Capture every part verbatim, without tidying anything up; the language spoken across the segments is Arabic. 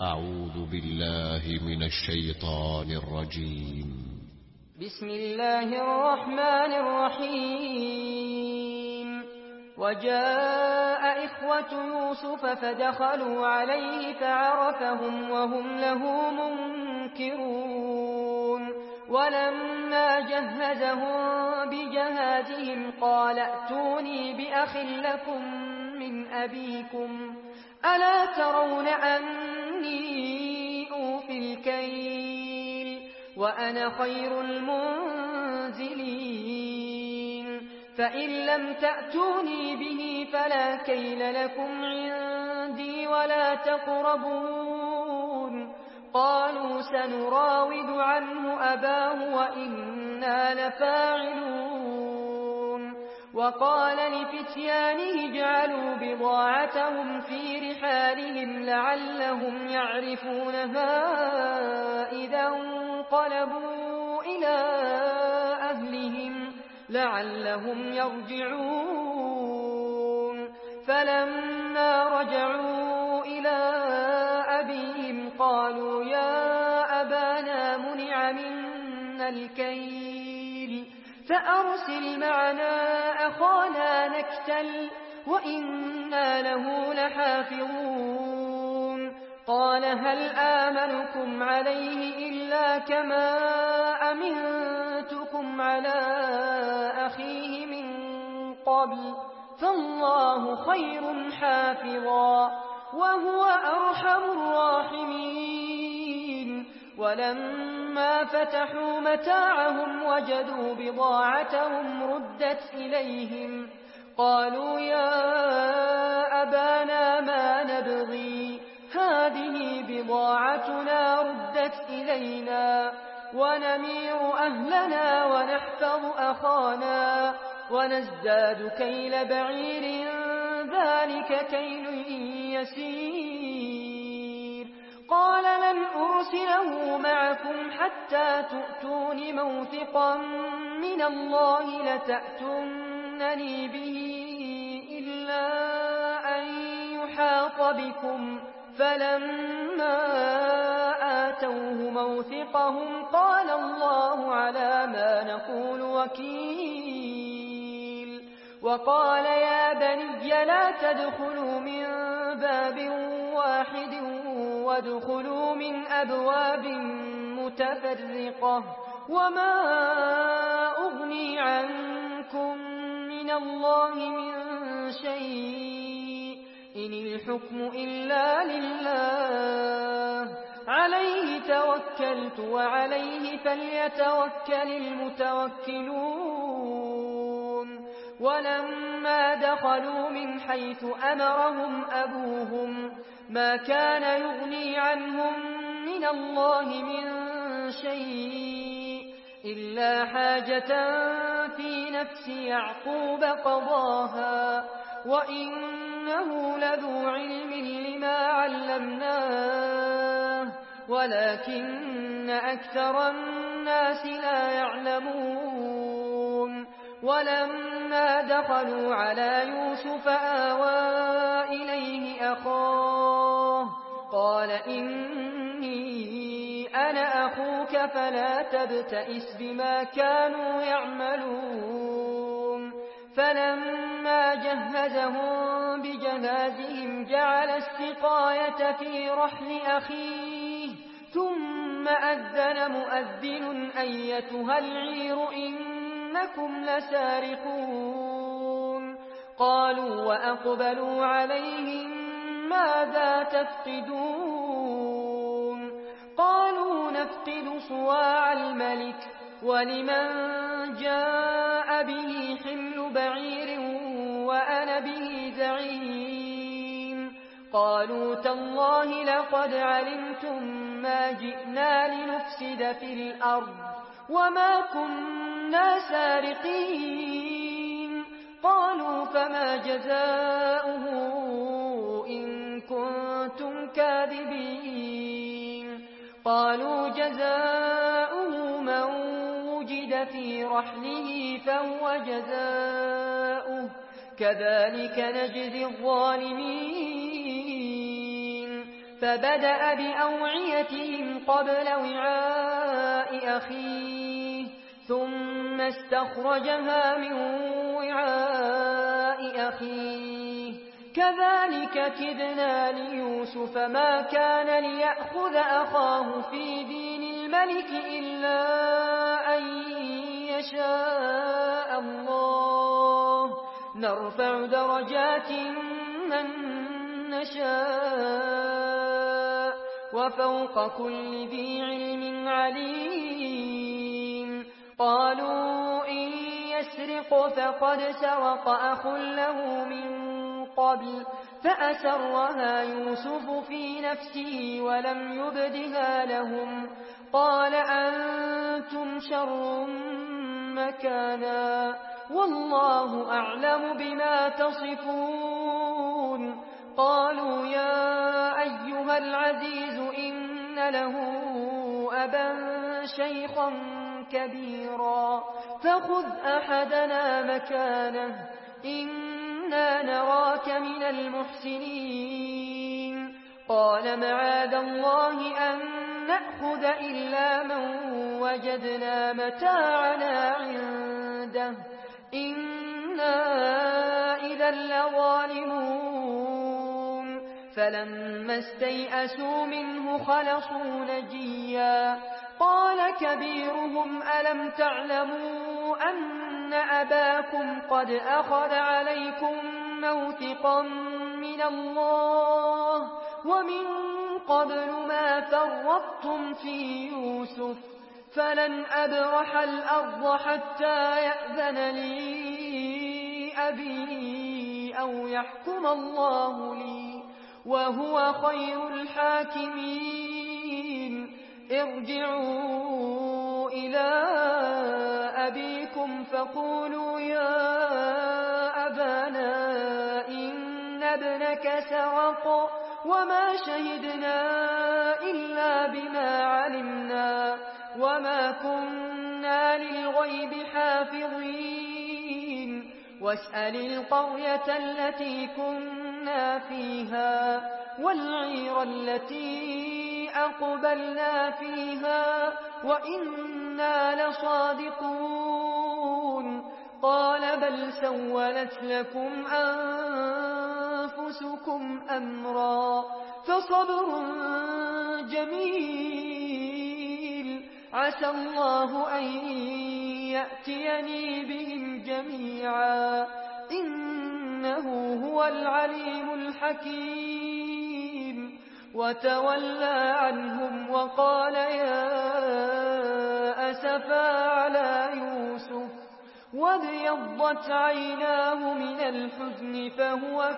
أعوذ بالله من الشيطان الرجيم. بسم الله الرحمن الرحيم. وجاء إخوة يوسف فدخلوا عليه فعرفهم وهم له منكرون. ولما جهزهم بجهازهم قال ائتوني بأخ لكم من أبيكم ألا ترون أني أوفي الكيل وأنا خير المنزلين فإن لم تأتوني به فلا كيل لكم عندي ولا تقربون. قالوا سنراود عنه أباه وإنا لفاعلون. وقال لفتيانه اجعلوا بضاعتهم في رحالهم لعلهم يعرفونها إذا انقلبوا إلى أهلهم لعلهم يرجعون. فلما رجعوا إلى أبيهم قالوا يا أبانا منع منا الكيل فأرسل معنا أخانا نكتل وإنا له لحافظون. قال هل آمنكم عليه إلا كما أمنتكم على أخيه من قبل فالله خير حافظا وهو أرحم الراحمين. ولما فتحوا متاعهم وجدوا بضاعتهم ردت إليهم قالوا يا أبانا ما نبغي هذه بضاعتنا ردت إلينا ونمير أهلنا ونحفظ أخانا ونزداد كيل بعير ذلك كيل يسير. قال لن أرسله معكم حتى تؤتون موثقا من الله لتأتونني به إلا أن يحاط بكم. فلما آتوه موثقهم قال الله على ما نقول وكيل. وقال يا بني لا تدخلوا من باب واحد وادخلوا من أبواب متفرقة وما أغني عنكم من الله من شيء إن الحكم إلا لله عليه توكلت وعليه فليتوكل المتوكلون. ولما دخلوا من حيث أمرهم أبوهم ما كان يغني عنهم من الله من شيء إلا حاجة في نفس يعقوب قضاها وإنه لذو علم لما علمناه ولكن أكثر الناس لا يعلمون. ولما دخلوا على يوسف آوى إليه أخاه قال إني أنا أخوك فلا تبتئس بما كانوا يعملون. فلما جهزهم بجهازهم جعل السقاية في رحل أخيه ثم أذن مؤذن أيتها العير إنكم لسارقون. قالوا وأقبلوا عليهم ماذا تفقدون؟ قالوا نفقد صواع الملك ولمن جاء به حمل بعير وأنا به زعيم. قالوا تالله لقد علمتم ما جئنا لنفسد في الأرض وما كنا سارقين. قالوا فما جزاؤه إن كنتم كاذبين؟ قالوا جزاؤه من وجد في رحله فهو جزاؤه كذلك نجزي الظالمين. فبدأ بأوعيتهم قبل وعاء أخيه ثم استخرجها من وعاء أخيه كذلك كدنا ليوسف ما كان ليأخذ أخاه في دين الملك إلا أن يشاء الله نرفع درجات من نشاء وفوق كل ذي علم عليم قالوا إن يسرق فقد سرق أخ له من قبل فأسرها يوسف في نفسه ولم يبدها لهم قال أنتم شر مكانا والله أعلم بما تصفون قالوا يا أيها العزيز إن له أبا شيخا كبيرا فخذ أحدنا مكانه إنا نراك من المحسنين قال معاذ الله أن نأخذ إلا من وجدنا متاعنا عنده إنا إذا لظالمون فلما استيئسوا منه خلصوا نجيا قال كبيرهم ألم تعلموا أن أباكم قد أخذ عليكم موثقا من الله ومن قبل ما فرطتم في يوسف فلن أبرح الأرض حتى يأذن لي أبي أو يحكم الله لي وهو خير الحاكمين ارجعوا إلى أبيكم فقولوا يا أبانا إن ابنك سرق وما شهدنا إلا بما علمنا وما كنا للغيب حافظين واسأل القرية التي كنا فيها والعير التي أقبلنا فيها وإنا لصادقون قال بل سولت لكم أنفسكم أمرا فصبر جميل عسى الله أن يأتيني بهم جميعا إنه هو العليم الحكيم وتولى عنهم وقال يا أسفا على يوسف وابيضت عيناه من الحزن فهو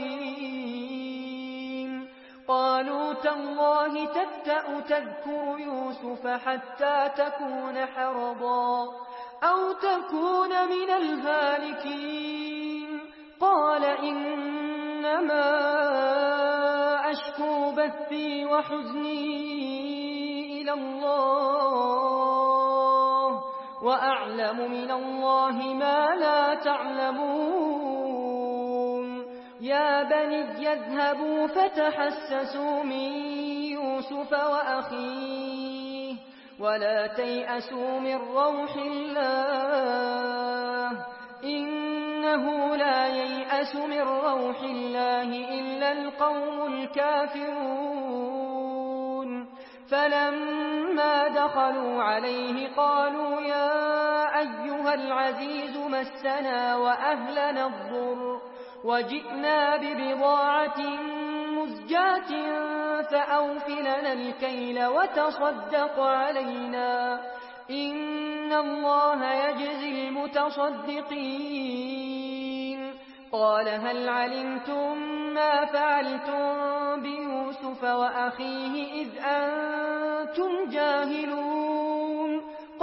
كظيم قالوا تالله تبتأ تذكر يوسف حتى تكون حرضا أو تكون من الهالكين قال إنما أشكو بثي وحزني إلى الله وأعلم من الله ما لا تعلمون يا بني يذهبوا فتحسسوا من يوسف وأخيه ولا تيأسوا من روح الله إنه لا ييأس من روح الله إلا القوم الكافرون فلما دخلوا عليه قالوا يا أيها العزيز مسنا وأهلنا الضر وجئنا ببضاعة مزجاة فأوفلنا الكيل وتصدق علينا إن الله يجزي المتصدقين قال هل علمتم ما فعلتم بيوسف وأخيه إذ أنتم جاهلون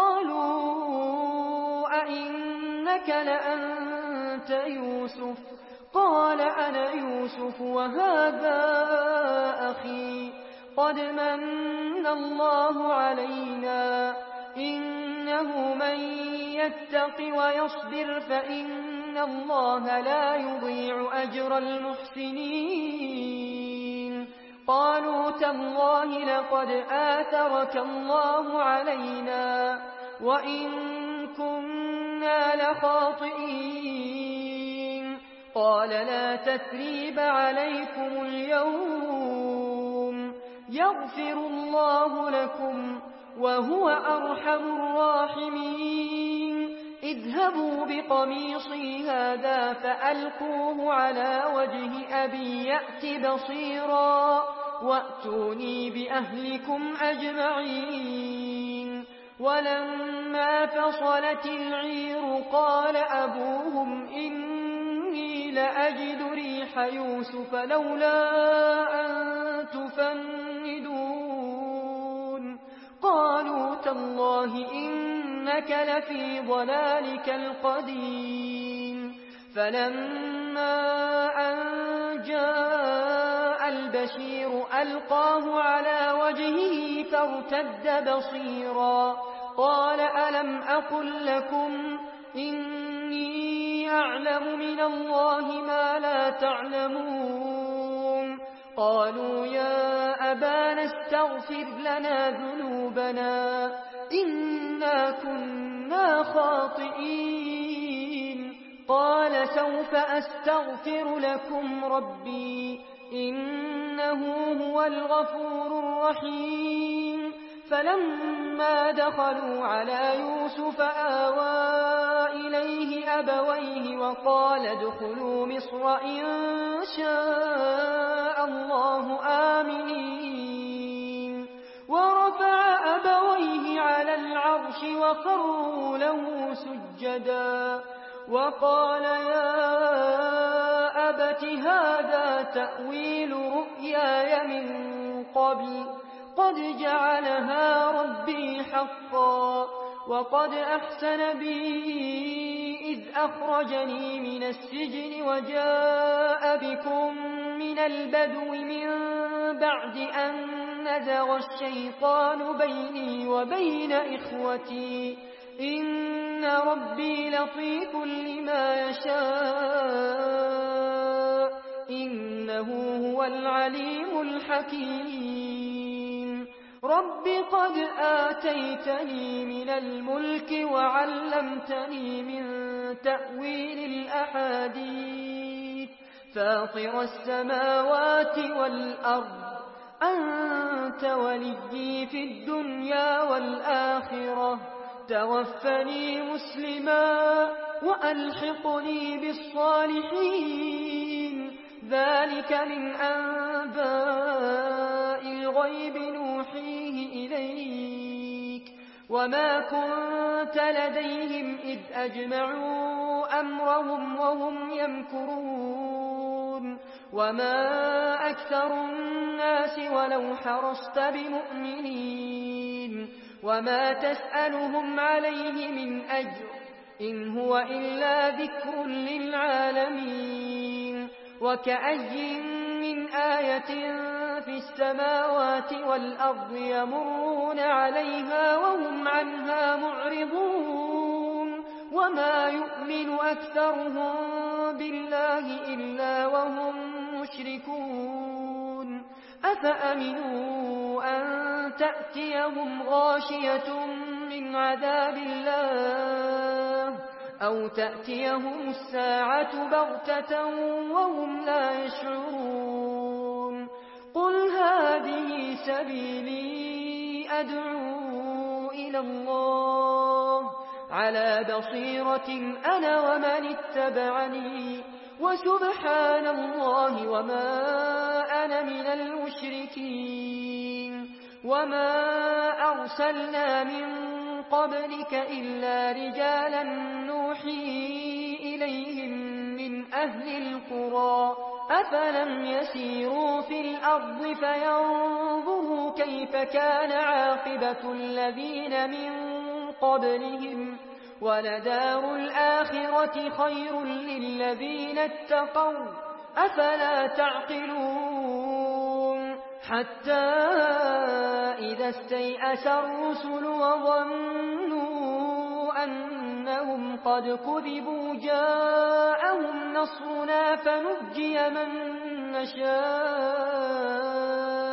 قالوا أئنك لأنت يوسف قال أنا يوسف وهذا أخي قد من الله علينا إنه من يتق ويصبر فإن الله لا يضيع أجر المحسنين قالوا تالله لقد آثرك الله علينا وإن كنا لخاطئين قال لا تثريب عليكم اليوم يغفر الله لكم وهو أرحم الراحمين اذهبوا بقميصي هذا فألقوه على وجه أبي يأت بصيرا وأتوني بأهلكم أجمعين ولما فصلت العير قال أبوهم إني لأجد ريح يوسف لولا أن تفندون قالوا تالله إنك لفي ضلالك القديم فلما أن جاء البشير ألقاه على وجهه فارتد بصيرا قال ألم أقل لكم إني أعلم من الله ما لا تعلمون قالوا يا أبانا استغفر لنا ذنوبنا إنا كنا خاطئين قال سوف أستغفر لكم ربي إنه هو الغفور الرحيم فلما دخلوا على يوسف آوى إليه أبويه وقال ادخلوا مصر إن شاء الله آمنين ورفع أبويه على العرش وخروا له سجدا وقال يا أبت هذا تأويل رؤياي من قبل قد جعلها ربي حقا وقد أحسن بي إذ أخرجني من السجن وجاء بكم من البدو من بعد أن نزغ الشيطان بيني وبين إخوتي إن ربي لطيف لما يشاء إنه هو العليم الحكيم رب قد آتيتني من الملك وعلمتني من تأويل الأحاديث فاطر السماوات والأرض أنت وليي في الدنيا والآخرة توفني مسلما وألحقني بالصالحين ذلك من أنباء الغيب نوحيه إليك وما كنت لديهم إذ أجمعوا أمرهم وهم يمكرون وما أكثر الناس ولو حرصت بمؤمنين وما تسألهم عليه من أجر إن هو إلا ذكر للعالمين وكأي من آية في السماوات والأرض يمرون عليها وهم عنها معرضون وما يؤمن أكثرهم بالله إلا وهم مشركون أفأمنوا أن تأتيهم غاشية من عذاب الله أو تأتيهم الساعة بغتة وهم لا يشعرون قل هذه سبيلي أدعو إلى الله على بصيرة أنا ومن اتبعني وسبحان الله وما أنا من المشركين وما أرسلنا من قبلك إلا رجالا نوحي إليهم من أهل القرى أفلم يسيروا في الأرض فينظروا كيف كان عاقبة الذين من قبلهم ولدار الآخرة خير للذين اتقوا أفلا تعقلون حتى إذا استيأس الرسل وظنوا أنهم قد كذبوا جاءهم نصرنا فنجي من نشاء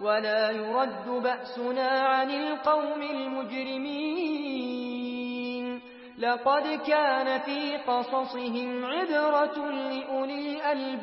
ولا يرد بأسنا عن القوم المجرمين لقد كان في قصصهم عبرة لأولي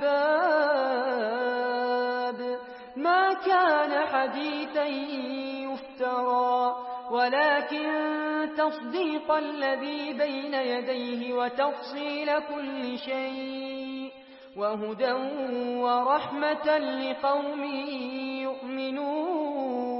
الألباب ما كان حديثا يفترى ولكن تصديق الذي بين يديه وتفصيل كل شيء وهدى ورحمة لقوم يؤمنون